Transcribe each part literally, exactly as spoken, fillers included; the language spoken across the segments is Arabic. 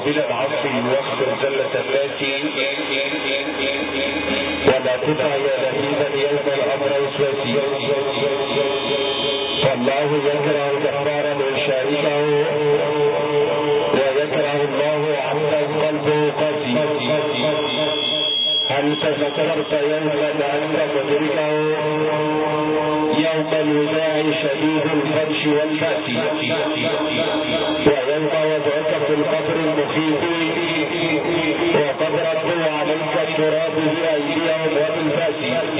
بلا العصي واغفر زلة التي ولا تطع يا لهيبا يوم الامر وسواسي. فالله يكره جبارا يشاركه ويكره الله عبدا قلبه قاسي. هل تذكرت يوما انت مدركه يوم الوداع شديد الفرش والبأس ويوم وضعك في القبر المخيف وقد ردوا عليك التراب بأيديهم وبالبأس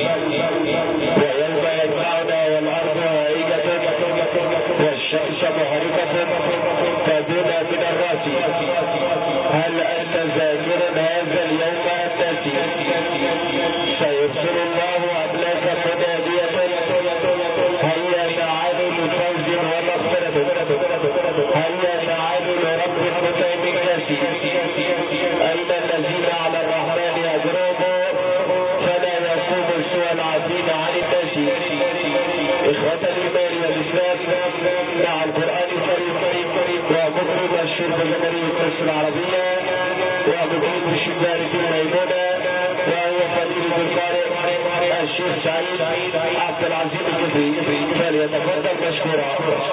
ويوم يدفعنا والأرض هائجة والشمس محرقة تدنا من الرأس. هل أنت ذاكر هذا اليوم الناسي؟ سيبصر الله أبلاك منادية هيا تعالوا لفوز ومغفرة هيا تعالوا لرب متعب الناس. أين الذين على الرحمن يجرؤوا فلا يقوم سوى العزيز عن الناس. إخوة الإيمان والإسلام مع القرآن الكريم ومطلب الشرب جمهورية مصر العربية ومطلب الشبان في الميمونة وهو فضيلة القارئ الشيخ سعيد عبد العزيز الكفري فليتفضل مشكورا.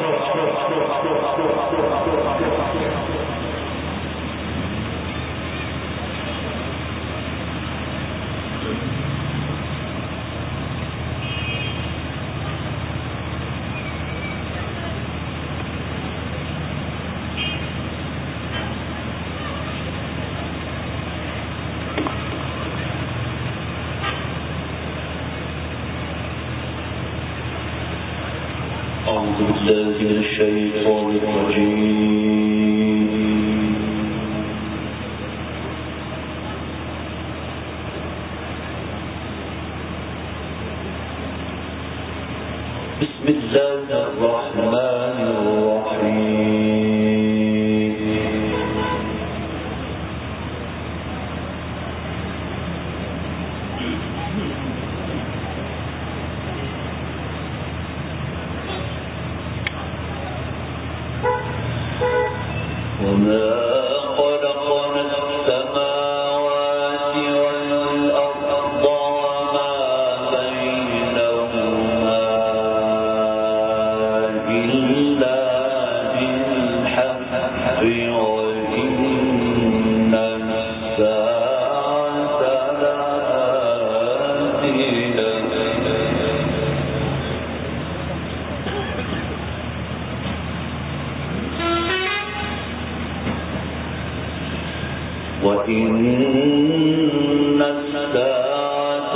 أعوذ بالله من الشيطان الرجيم. بسم الله الرحمن الرحيم. وما خلقنا السماوات والأرض وما بينهما إلا بالحق وإن الساعة لآتية. وإن الساعة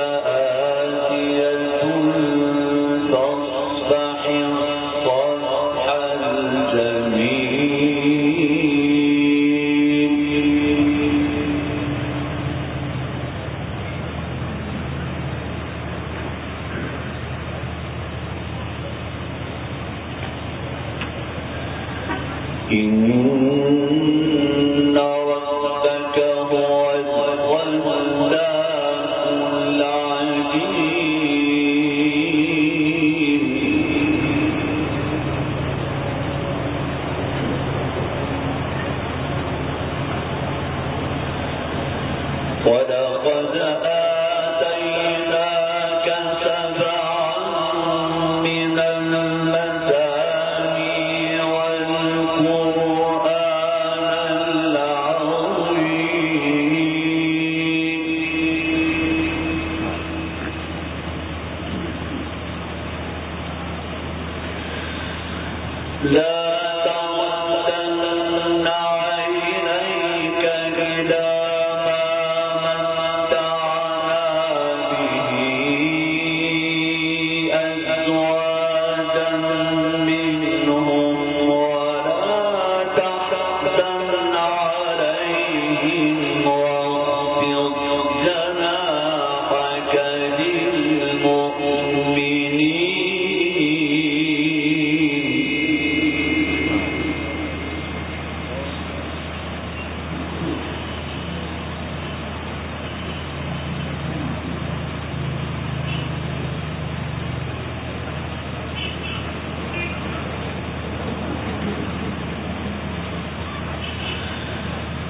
لآتية فاصفح الصفح الجميل. إن ربك هو الخلاق العليم. ولقد آتيناك سبعا من المثاني والقرآن العظيم.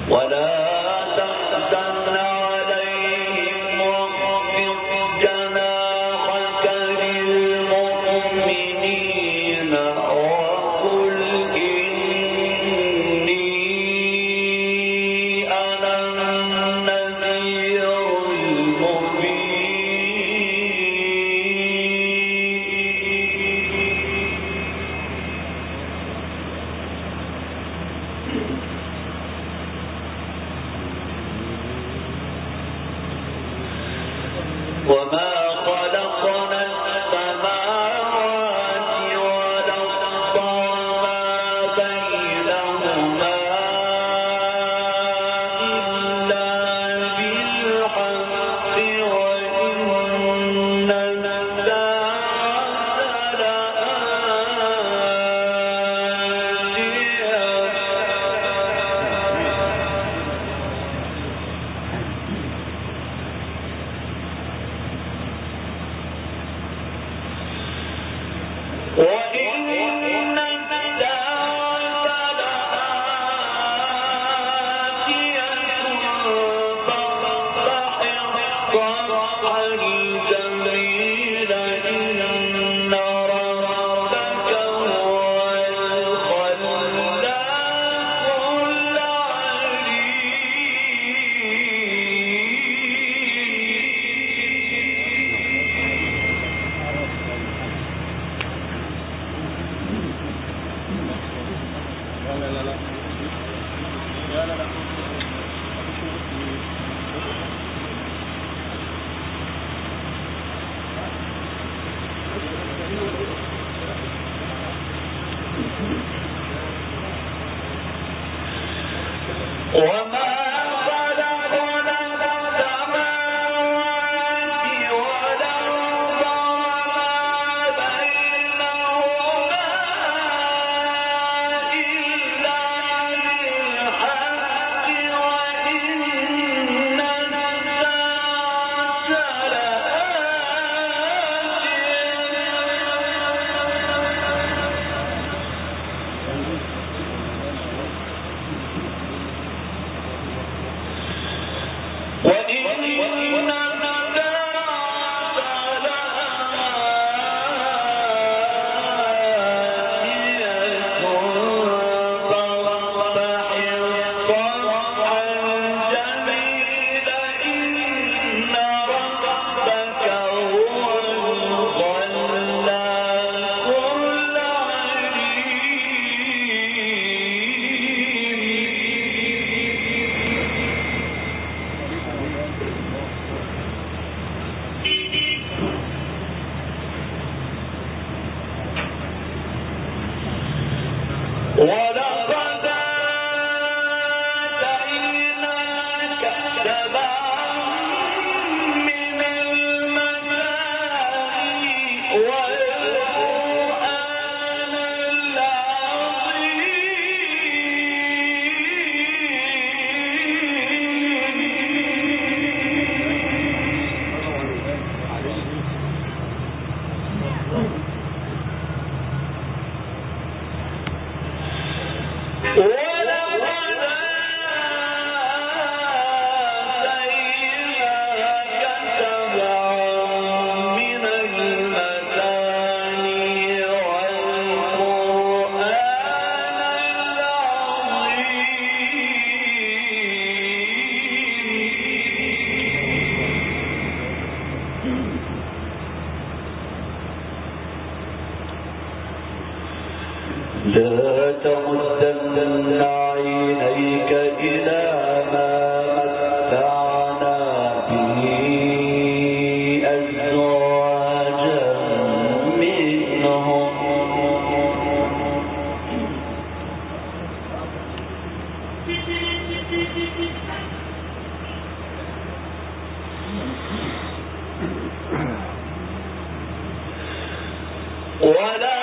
لا تمدن عينيك إلى ما متعنا به أزواجا منهم ولا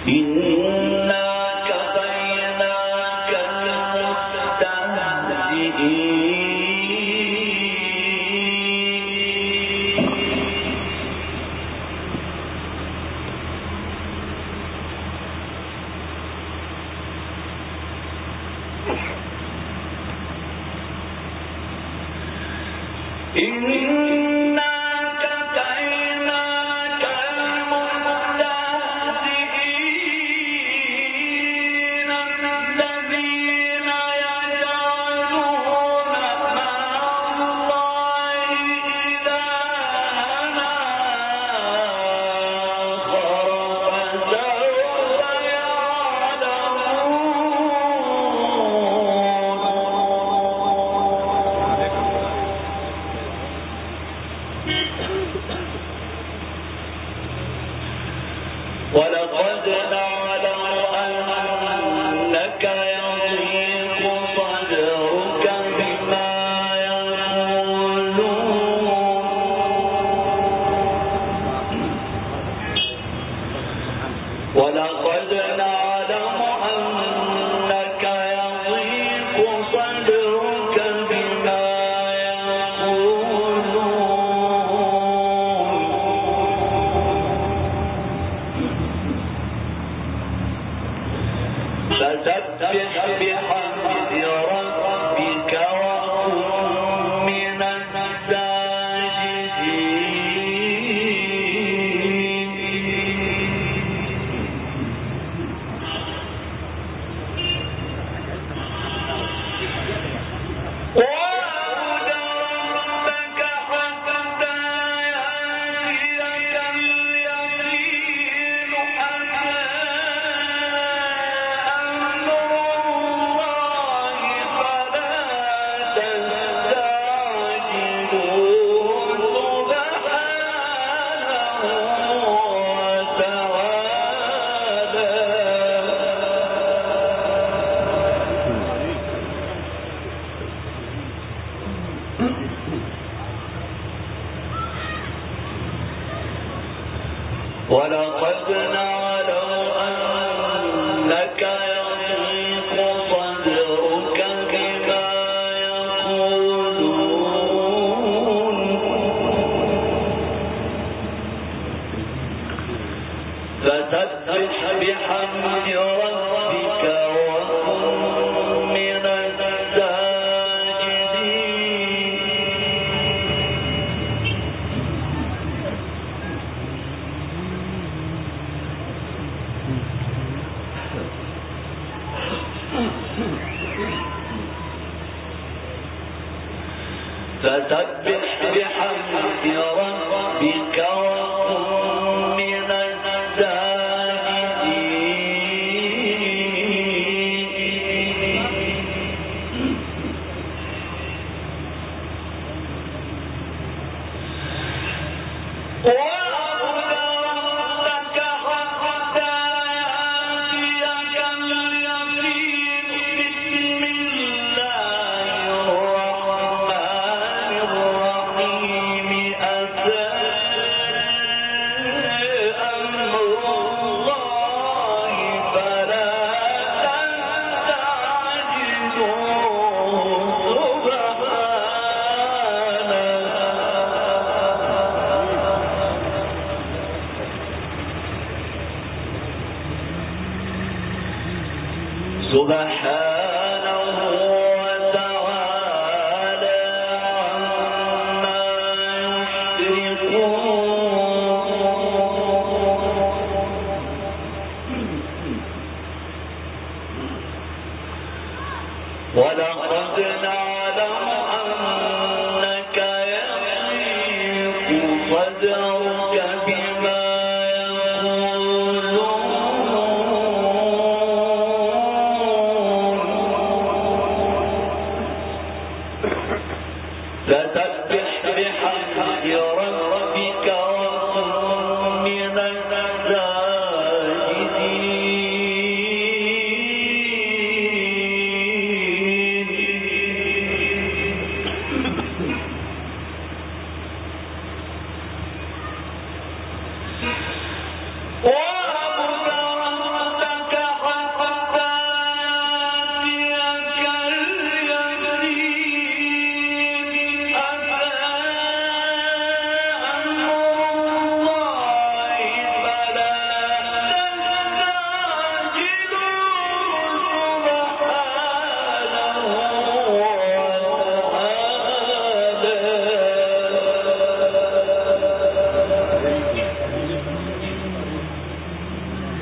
ولقد نعلم أنك يضيق صدرك بما يقولون فسبح بحمد ربك وكن من فسبح بحمد ربك وكن من سبحانه وتعالى عما يشركون ولقد نعلم أنك يضيق صدرك بما فسبح بحمد ربك وكن من الساجدين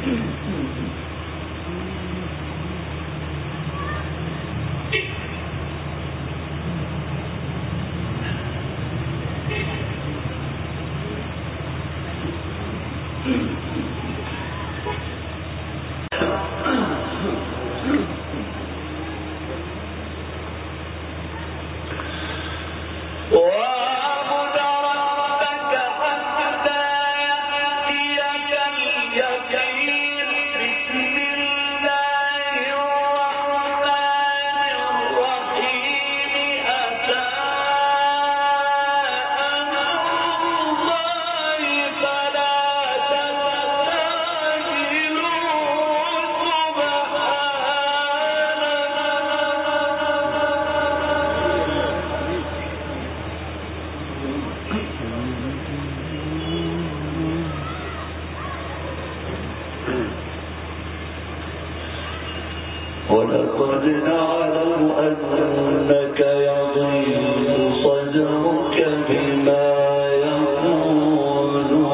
ولقد نعلم أنك يضيق صدرك بما يقولون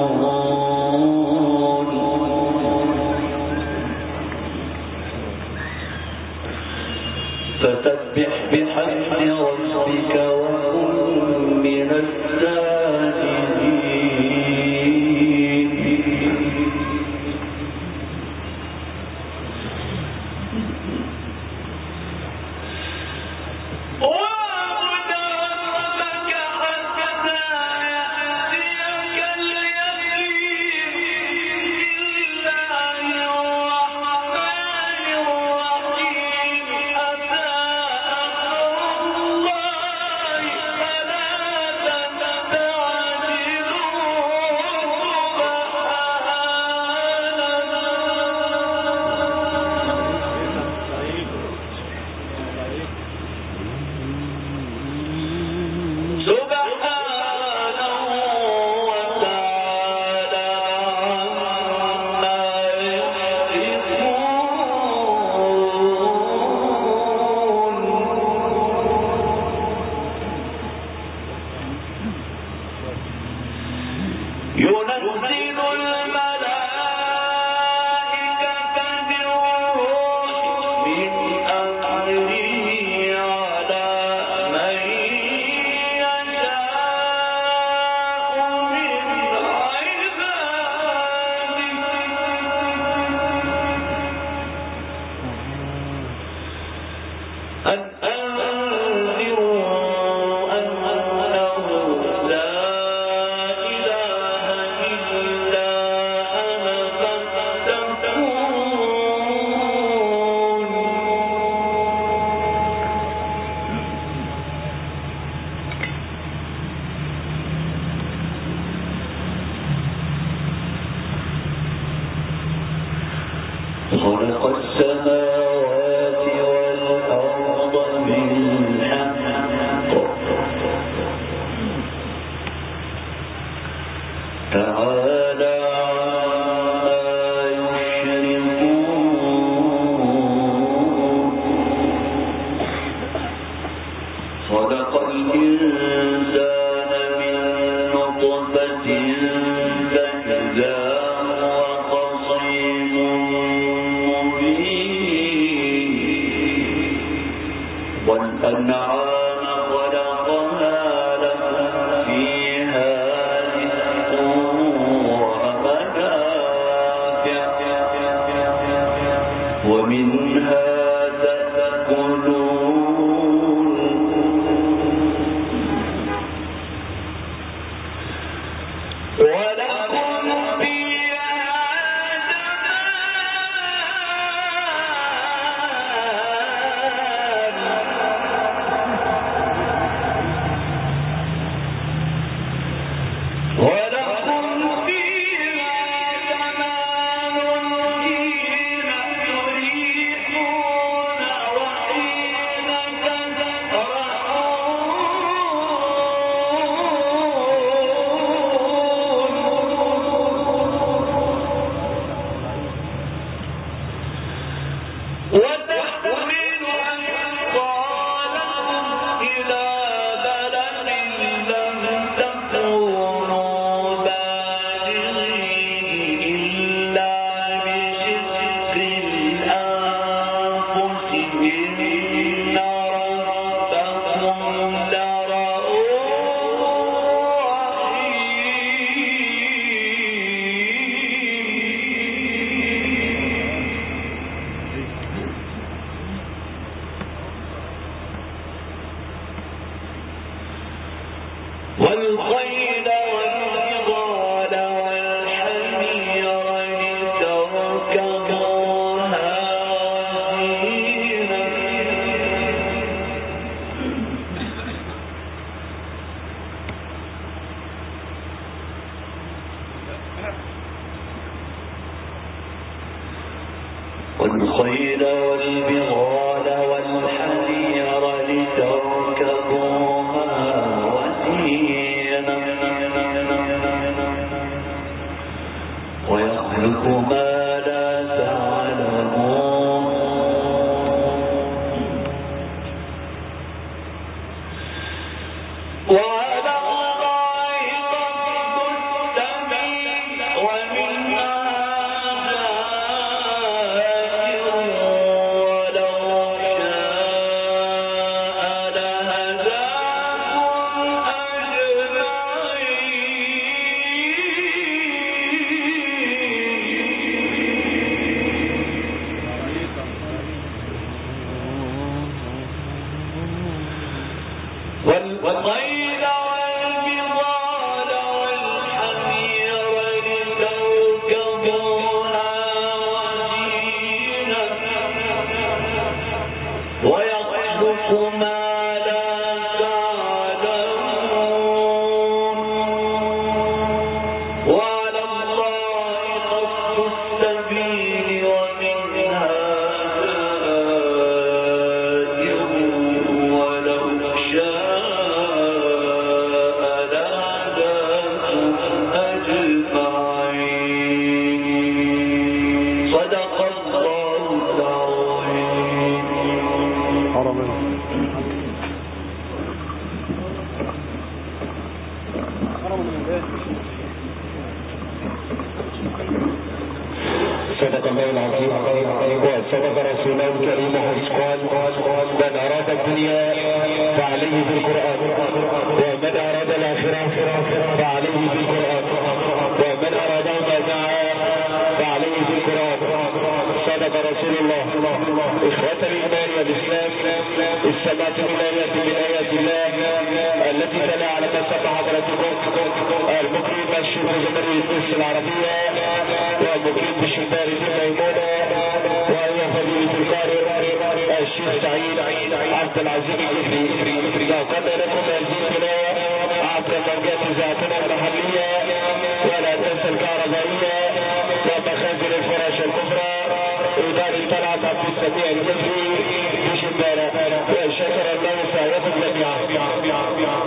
فسبح بحمد ربك وكن من الساجدين. خلق السماوات والأرض بالحق تعالى عما يشركون. خلق الإنسان من نطفة فإذا والأنعام خلقها لكم فيها رزق ومنافع ومنها تأكلون ولكم فيها جمال والخيل والبغال والحمير لتركبوها وزينة ويخلق ما لا تعلمون وعلى الله قصد السبيل ومنها جائر ولو شاء لهداكم أجمعين والخيل والبغال والحمير لتركبوها وزينة ويخلق ما لا تعلمون وعلى الله قصد السبيل ومنها جائر ولو شاء صدق الله العظيم. صدق الله العظيم وصدق رسوله الكريم حيث قال من أراد الدنيا فعليه بالقرآن ومن أراد الآخرة فعليه بالقرآن ومن أرادهما معا فعليه بالقرآن. صدق رسول الله. إخوة الإيمان والإسلام، استمعت بالآيات من آيات الله التي تلا على ما سمع حضرتكم المقيم الشيخ جمهورية مصر العربية والمقيم بالشمال ميمونة وهي فضيلة القارئ الشيخ سعيد عبد العزيز الجفري. لقد لكم هذه التلاوة عبر موجات إذاعتنا المحلية ولا تنسى الكهربائية ومخازن الفراش الكبرى إدارة طلعت عبد السميع الجفري بشمالة. وشكر الله سعيكم جميعا.